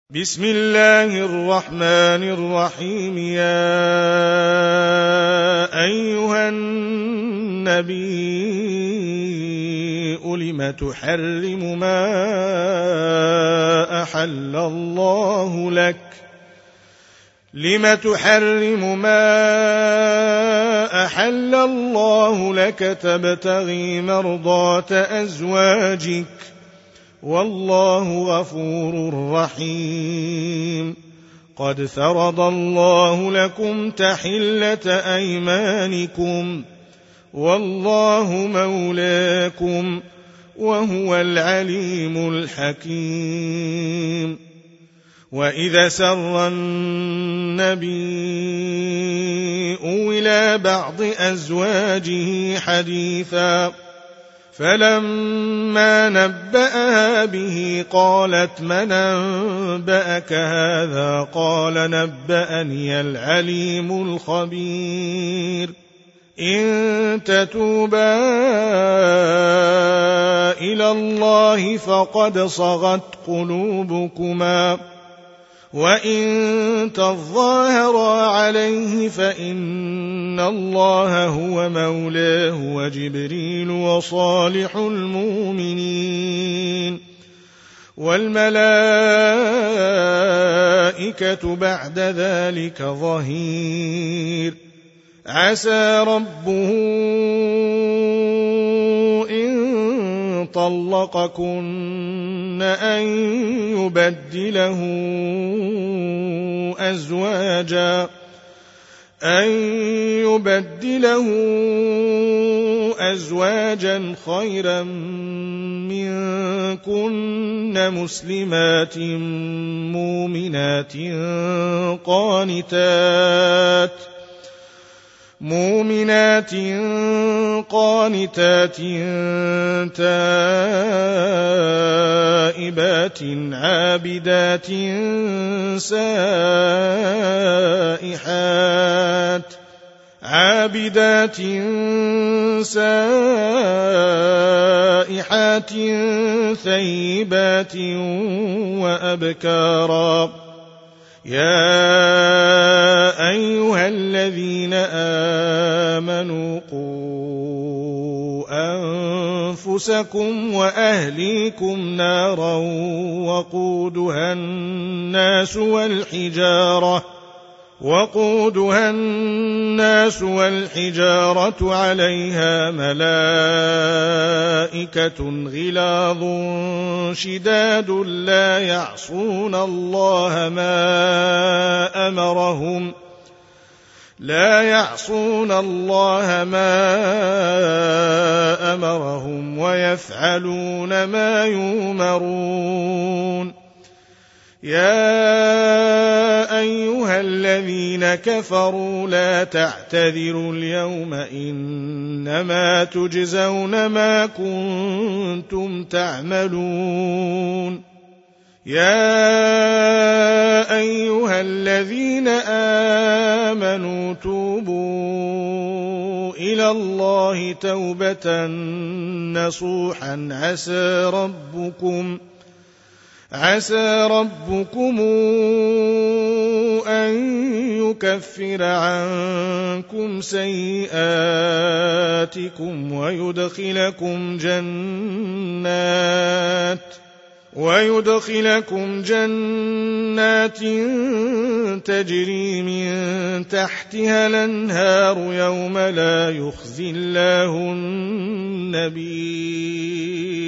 بسم الله الرحمن الرحيم. يا أيها النبي لم تحرم ما أحل الله لك تبتغي مرضات أزواجك والله غفور رحيم. قد فرض الله لكم تحلة أيمانكم والله مولاكم وهو العليم الحكيم. وإذا سر النبي إلى بعض أزواجه حديثا فلما نبأها به قالت من أنبأك هذا؟ قال نبأني العليم الخبير. إن تتوبا إلى الله فقد صغت قلوبكما وإن تظاهرا عليه فإن الله هو مولاه وجبريل وصالح المؤمنين والملائكة بعد ذلك ظهير. عسى ربه إن طلقكن أن يبدله أزواجا خيرا منكن مسلمات مؤمنات قانتات تائبات عابدات سائحات ثيبات وأبكارا. يا أيها الذين آمنوا قوا أنفسكم وأهليكم نارا وقودها الناس والحجارة عليها ملائكة غلاظ شداد لا يعصون الله ما أمرهم ويفعلون ما يؤمرون. يا أيها الذين كفروا لا تعتذروا اليوم إنما تجزون ما كنتم تعملون. يا أيها الذين آمنوا توبوا إلى الله توبة نصوحا عسى ربكم أن يكفر عنكم سيئاتكم ويدخلكم جنات تجري من تحتها الأنهار يوم لا يخزي الله النبي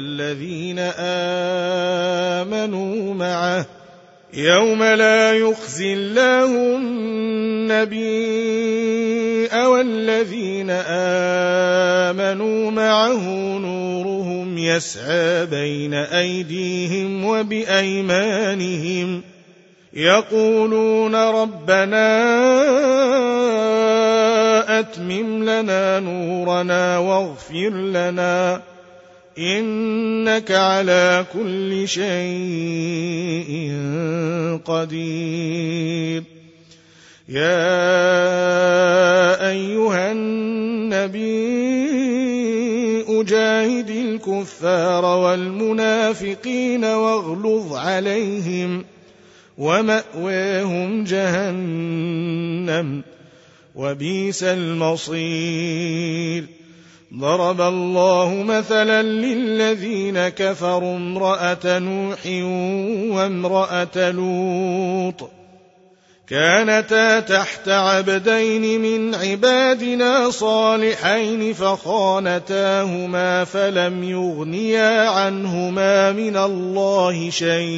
والذين آمنوا معه نورهم يسعى بين أيديهم وبأيمانهم يقولون ربنا أتمم لنا نورنا واغفر لنا إنك على كل شيء قدير. يا أيها النبي جاهد الكفار والمنافقين واغلظ عليهم ومأواهم جهنم وبئس المصير. ضرب الله مثلا للذين كفروا امرأة نوح وامرأة لوط كانتا تحت عبدين من عبادنا صالحين فخانتاهما فلم يغنيا عنهما من الله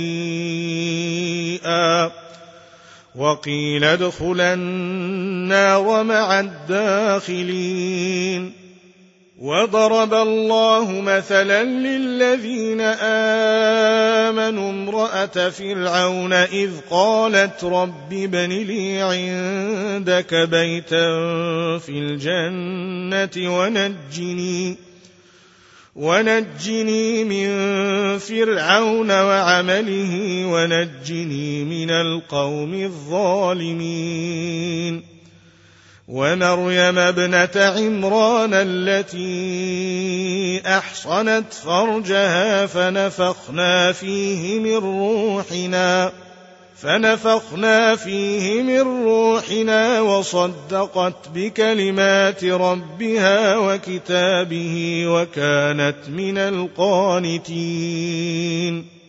شيئا وقيل ادخلا النار مع الداخلين. وضرب الله مثلا للذين آمنوا امرأة فرعون إذ قالت رب ابن لي عندك بيتا في الجنة ونجني من فرعون وعمله ونجني من القوم الظالمين. ومريم ابنة عمران التي أحصنت فرجها فنفخنا فيه من روحنا وصدقت بكلمات ربها وكتابه وكانت من القانتين.